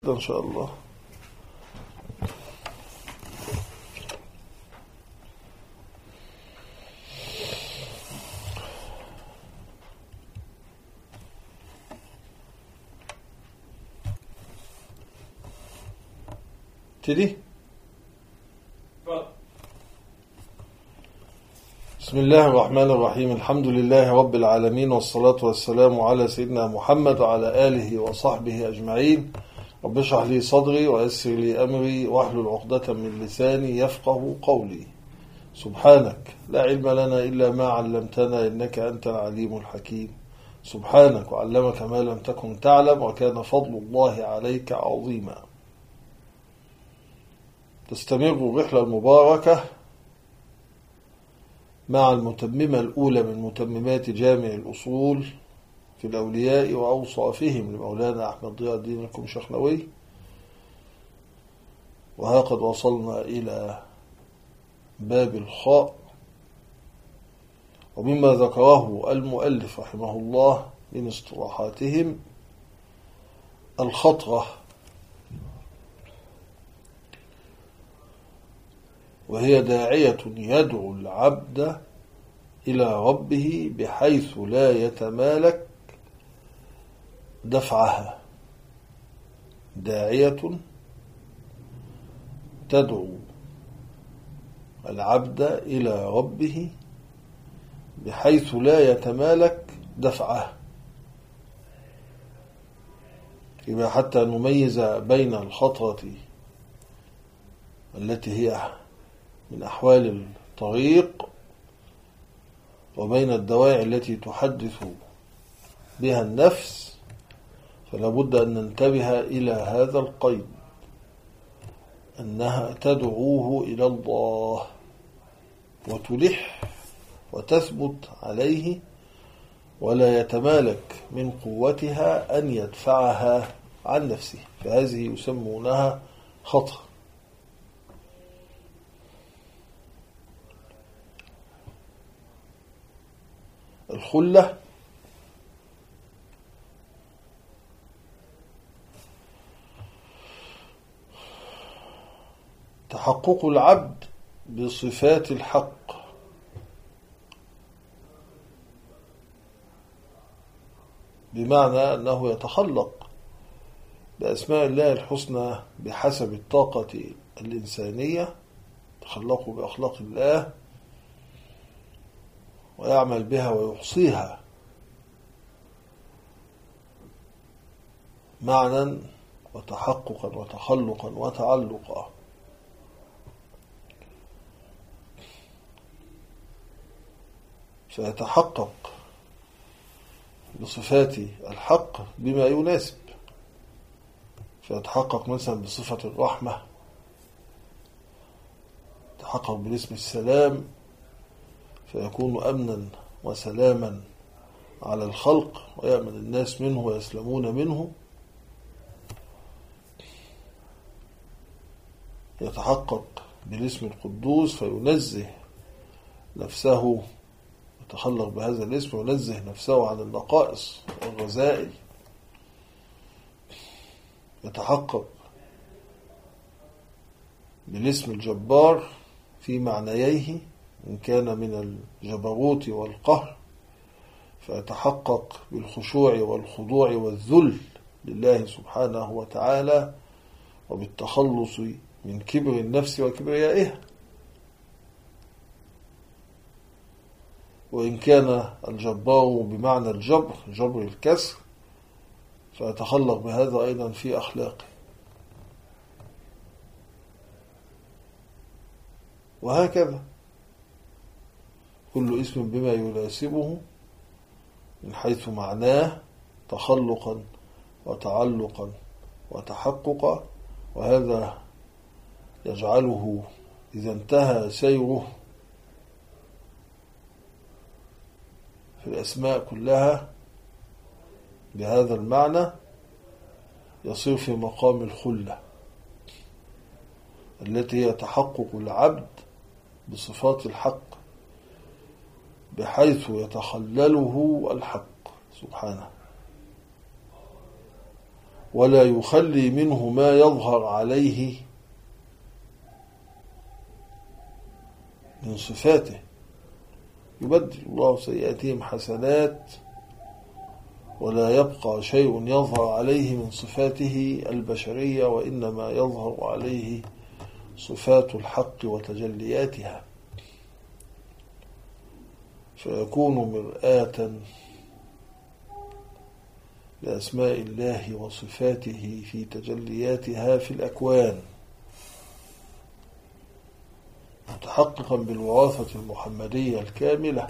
إن شاء الله. تدي بسم الله الرحمن الرحيم. الحمد لله رب العالمين، والصلاة والسلام على سيدنا محمد وعلى آله وصحبه أجمعين. رب اشرح لي صدري ويسر لي أمري واحلل عقدة من لساني يفقه قولي. سبحانك لا علم لنا إلا ما علمتنا إنك أنت العليم الحكيم. سبحانك وعلمك ما لم تكن تعلم وكان فضل الله عليك عظيما. تستمر الرحلة المباركة مع المتممة الأولى من متممات جامع الأصول في الأولياء وأوصافهم لمولانا أحمد ضياء الدين الكمشخنوي، وها قد وصلنا إلى باب الخاء. ومما ذكره المؤلف رحمه الله من اصطلاحاتهم الخطرة، وهي داعية يدعو العبد إلى ربه بحيث لا يتمالك دفعها. داعية تدعو العبد إلى ربه بحيث لا يتمالك دفعها، إذا حتى نميز بين الخطرة التي هي من أحوال الطريق وبين الدواعي التي تحدث بها النفس، فلا بد أن ننتبه إلى هذا القيد، أنها تدعوه إلى الله وتلح وتثبت عليه، ولا يتمالك من قوتها أن يدفعها عن نفسه، فهذه يسمونها خطر. الخلة تحقق العبد بصفات الحق، بمعنى أنه يتخلق بأسماء الله الحسنى بحسب الطاقة الإنسانية، تخلق بأخلاق الله ويعمل بها ويحصيها معنى وتحققا وتخلقا وتعلقا. فيتحقق بصفات الحق بما يناسب، فيتحقق مثلا بصفة الرحمة، يتحقق باسم السلام فيكون أمنا وسلاما على الخلق ويأمن الناس منه ويسلمون منه. يتحقق بالاسم القدوس فينزه نفسه، يتخلق بهذا الاسم وينزه نفسه عن النقائص والرذائل. يتحقق بالاسم الجبار في معنييه، إن كان من الجبروت والقهر، فيتحقق بالخشوع والخضوع والذل لله سبحانه وتعالى، وبالتخلص من كبر النفس وكبريائها. وإن كان الجبار بمعنى الجبر، جبر الكسر، فيتخلق بهذا أيضا في أخلاقه. وهكذا كل اسم بما يناسبه من حيث معناه تخلقا وتعلقا وتحققا، وهذا يجعله إذا انتهى سيره في الأسماء كلها بهذا المعنى يصير في مقام الخلة، التي هي تحقق العبد بصفات الحق بحيث يتخلله الحق سبحانه. ولا يخلي منه ما يظهر عليه من صفاته. يبدل الله سيئاتهم حسنات ولا يبقى شيء يظهر عليه من صفاته البشرية، وإنما يظهر عليه صفات الحق وتجلياتها، فيكون مرآة لأسماء الله وصفاته في تجلياتها في الأكوان، متحققا بالوراثة المحمدية الكاملة.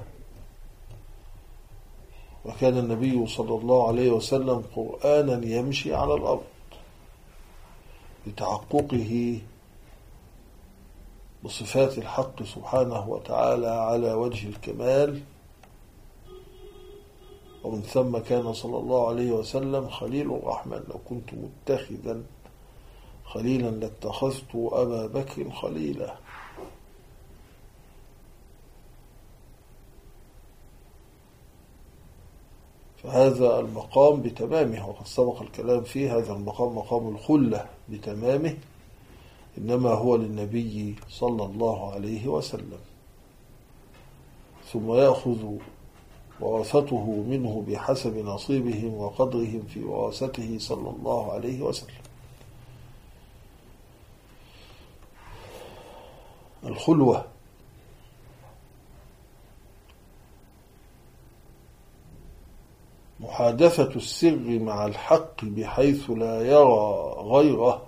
وكان النبي صلى الله عليه وسلم قرآنا يمشي على الأرض لتحققه بصفات الحق سبحانه وتعالى على وجه الكمال. ومن ثم كان صلى الله عليه وسلم خليل الرحمن: لو كنت متخذا خليلا لاتخذت أبا بكر خليلا. فهذا المقام بتمامه، وقد سبق الكلام فيه، هذا المقام مقام الخلة بتمامه، إنما هو للنبي صلى الله عليه وسلم، ثم يأخذ ورثته منه بحسب نصيبهم وقدرهم في وراثته صلى الله عليه وسلم. الخلوة محادثة السر مع الحق بحيث لا يرى غيره،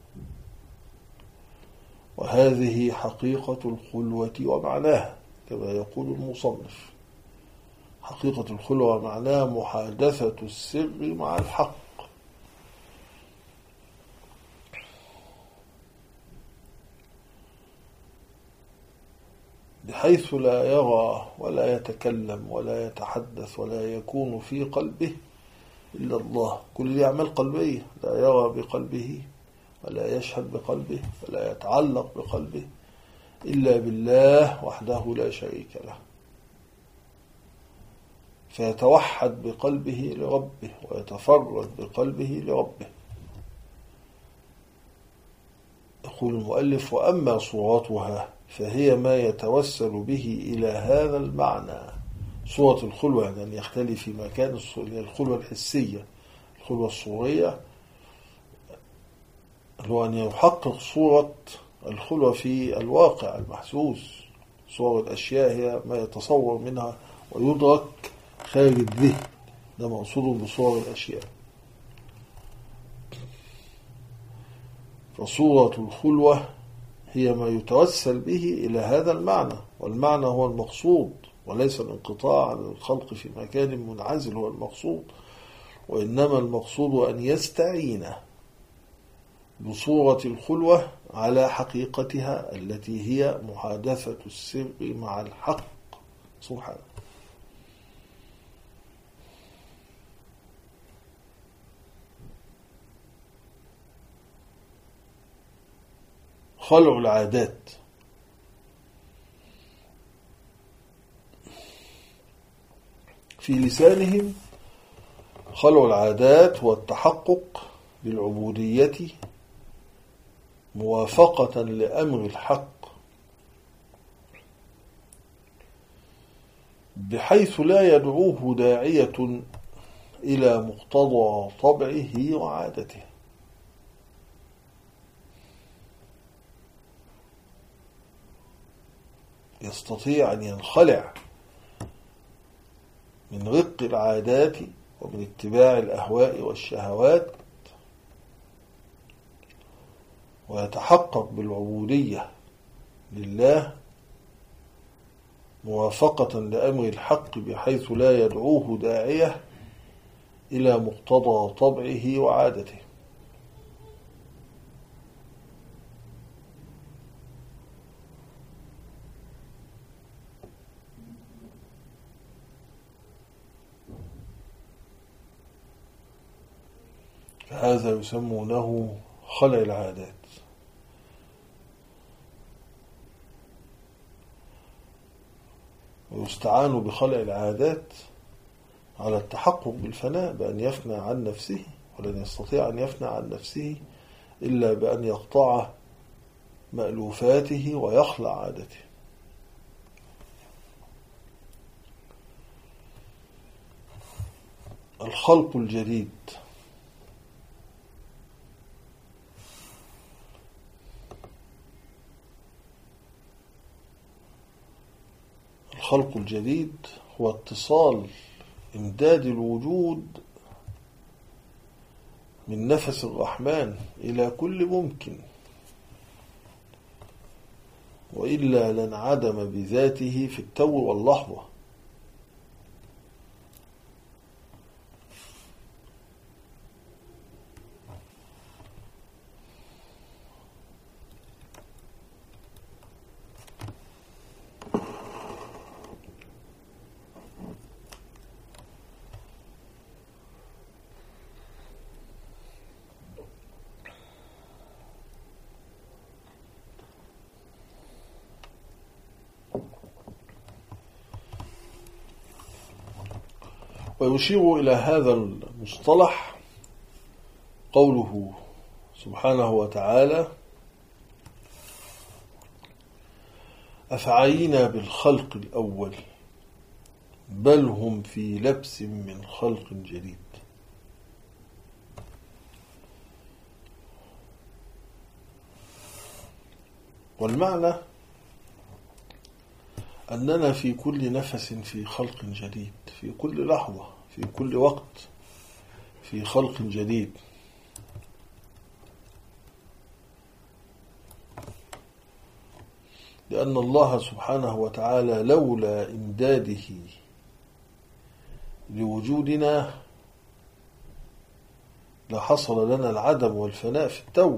وهذه حقيقة الخلوة ومعناها كما يقول المصنف. حقيقة الخلوة معناها محادثة السر مع الحق، بحيث لا يرى ولا يتكلم ولا يتحدث ولا يكون في قلبه إلا الله. كل دي أعمال قلبية، لا يرى بقلبه ولا يشهد بقلبه ولا يتعلق بقلبه إلا بالله وحده لا شريك له، فيتوحد بقلبه لربه ويتفرد بقلبه لربه. يقول المؤلف: وأما صورتها فهي ما يتوسل به إلى هذا المعنى. صورة الخلوة يعني أن يختلي في مكان الخلوة الحسية. الخلوة الصورية هو أن يحقق صورة الخلوة في الواقع المحسوس. صور الأشياء هي ما يتصور منها ويدرك خارج الذهن، ده مقصود بصور الأشياء. فصورة الخلوة هي ما يتوسل به إلى هذا المعنى، والمعنى هو المقصود، وليس الانقطاع عن الخلق في مكان منعزل هو المقصود، وإنما المقصود أن يستعين بصورة الخلوة على حقيقتها التي هي محادثة السر مع الحق سبحانه. خلع العادات. في لسانهم خلع العادات هو التحقق بالعبودية موافقة لأمر الحق، بحيث لا يدعوه داعية إلى مقتضى طبعه وعادته. يستطيع أن ينخلع من رق العادات ومن اتباع الأهواء والشهوات، ويتحقق بالعبودية لله موافقة لأمر الحق، بحيث لا يدعوه داعية إلى مقتضى طبعه وعادته. فهذا يسمونه خلع العادات. ويستعان بخلع العادات على التحقق بالفناء، بأن يفنى عن نفسه ولن يستطيع أن يفنى عن نفسه إلا بأن يقطع مألوفاته ويخلع عادته. الخلق الجديد. الخلق الجديد هو اتصال إمداد الوجود من نفس الرحمن إلى كل ممكن، وإلا لانعدم بذاته في التو واللحظة. ويشير إلى هذا المصطلح قوله سبحانه وتعالى: أفعينا بالخلق الأول بل هم في لبس من خلق جديد. والمعنى أننا في كل نفس في خلق جديد، في كل لحظة، في كل وقت في خلق جديد. لأن الله سبحانه وتعالى لولا إمداده لوجودنا لحصل لنا العدم والفناء في التو،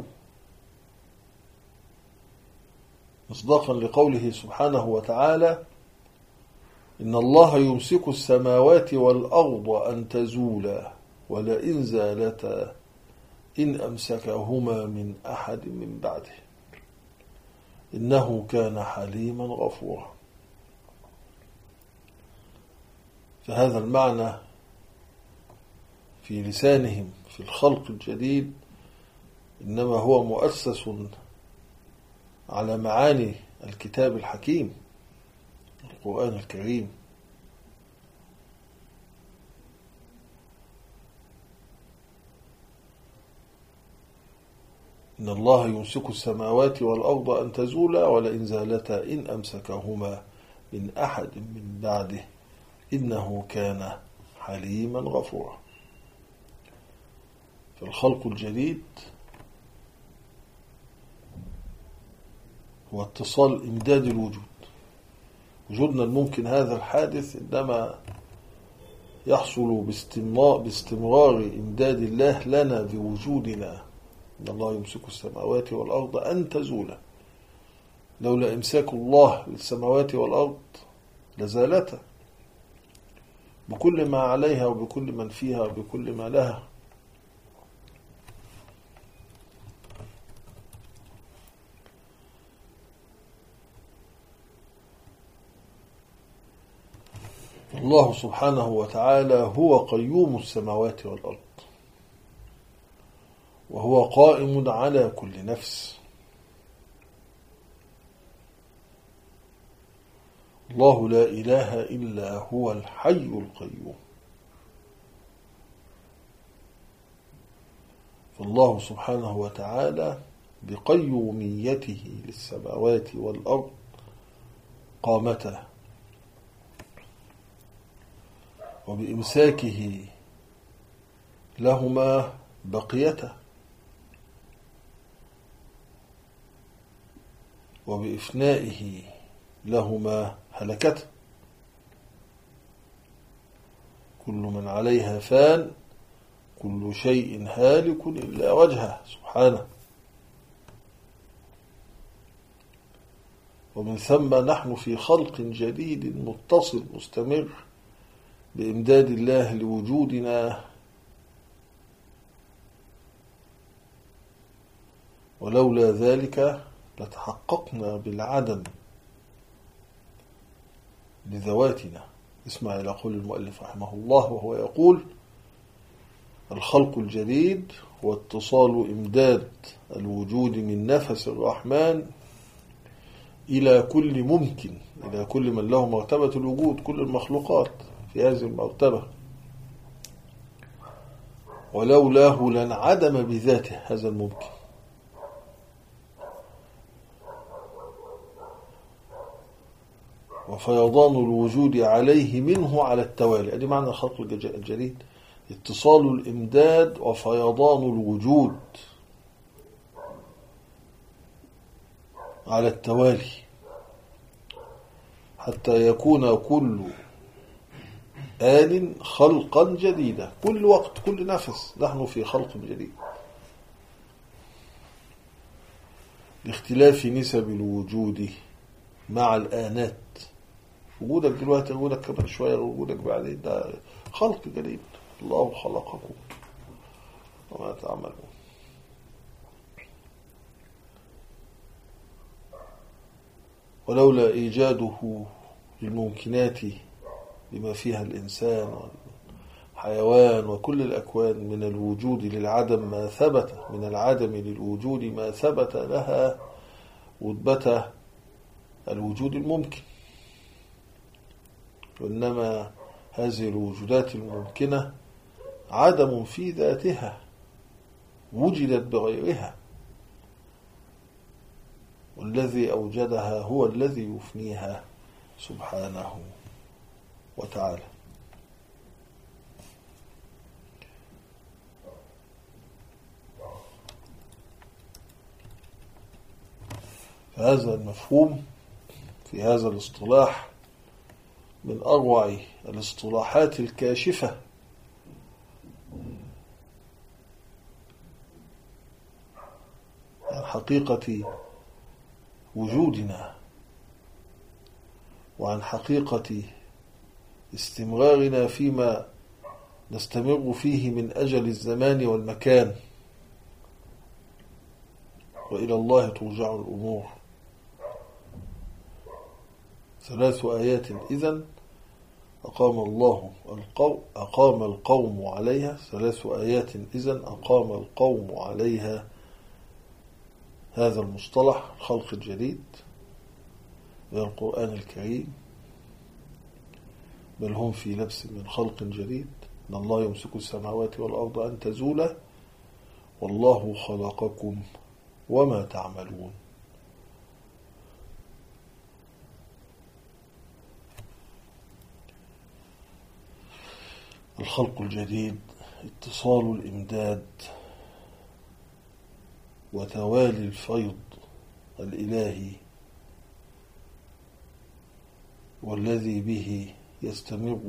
مصداقا لقوله سبحانه وتعالى: إن الله يمسك السماوات والأرض أن تزولا ولئن زالتا إن أمسكهما من أحد من بعده إنه كان حليما غفورا. فهذا المعنى في لسانهم في الخلق الجديد إنما هو مؤسس على معاني الكتاب الحكيم القرآن الكريم. إن الله يمسك السماوات والأرض أن تزولا ولئن زالتا إن أمسكهما من أحد من بعده إنه كان حليما غفورا. فالخلق الجديد هو اتصال إمداد الوجود. وجودنا الممكن هذا الحادث إنما يحصل باستمرار إمداد الله لنا بوجودنا. إن الله يمسك السماوات والأرض أن تزولا، لولا إمساك الله للسماوات والأرض لزالتا بكل ما عليها وبكل من فيها وبكل ما لها. الله سبحانه وتعالى هو قيوم السماوات والأرض، وهو قائم على كل نفس. الله لا إله إلا هو الحي القيوم. فالله سبحانه وتعالى بقيوميته للسماوات والأرض قامتا، وبإمساكه لهما بقيتا، وبإفنائه لهما هلكتا. كل من عليها فان، كل شيء هالك إلا وجهه سبحانه. ومن ثم نحن في خلق جديد متصل مستمر بإمداد الله لوجودنا، ولولا ذلك لتحققنا بالعدم لذواتنا. اسمع إلى قول المؤلف رحمه الله وهو يقول: الخلق الجديد هو اتصال إمداد الوجود من نفس الرحمن إلى كل ممكن، إلى كل من له مرتبة الوجود، كل المخلوقات في هذه المرتبة، ولولاه لانعدم بذاته هذا الممكن. وفيضان الوجود عليه منه على التوالي، هذا معنى الخلق الجديد، اتصال الإمداد وفيضان الوجود على التوالي حتى يكون كل آن خلقا جديدا، كل وقت كل نفس نحن في خلق جديد، لاختلاف نسب الوجود مع الآنات. وجودك دلوقتي، وجودك كمان شوية، وجودك بعدين، ده خلق جديد. الله خلقكم وما تعملون. ولولا إيجاده للممكنات بما فيها الإنسان والحيوان وكل الأكوان من الوجود للعدم ما ثبت، من العدم للوجود ما ثبت لها رتبة الوجود الممكن. وإنما هذه الوجودات الممكنة عدم في ذاتها، وجدت بغيرها، والذي أوجدها هو الذي يفنيها سبحانه وتعالى. فهذا المفهوم في هذا الاصطلاح من أروع الاصطلاحات الكاشفة عن حقيقة وجودنا وعن حقيقة استمرارنا فيما نستمر فيه من أجل الزمان والمكان، وإلى الله ترجع الأمور. 3 آيات إذن أقام القوم عليها، 3 آيات إذن أقام القوم عليها هذا المصطلح الخلق الجديد من القرآن الكريم، بل هم في لبس من خلق جديد. إن الله يمسك السماوات والأرض أن تزولا والله خلقكم وما تعملون. الخلق الجديد اتصال الإمداد وتوالي الفيض الإلهي، والذي به يستمر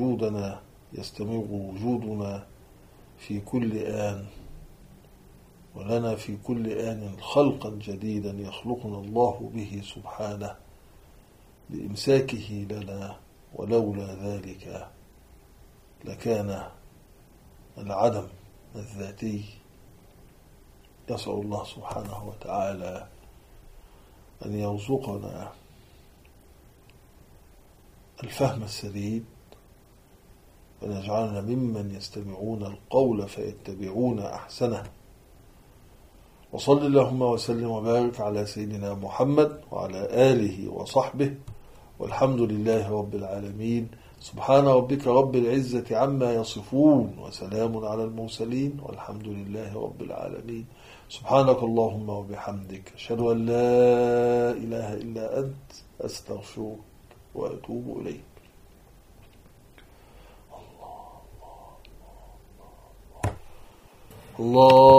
وجودنا في كل آن، ولنا في كل آن خلقا جديدا يخلقنا الله به سبحانه بإمساكه لنا، ولولا ذلك لكان العدم الذاتي. يسأل الله سبحانه وتعالى أن يرزقنا الفهم السديد، ونجعلنا ممن يستمعون القول فيتبعون أحسنه. وصل اللهم وسلم وبارك على سيدنا محمد وعلى آله وصحبه، والحمد لله رب العالمين. سبحان ربك رب العزة عما يصفون، وسلام على المرسلين، والحمد لله رب العالمين. سبحانك اللهم وبحمدك، أشهد أن لا إله إلا أنت، أستغفرك وأتوب إليك. الله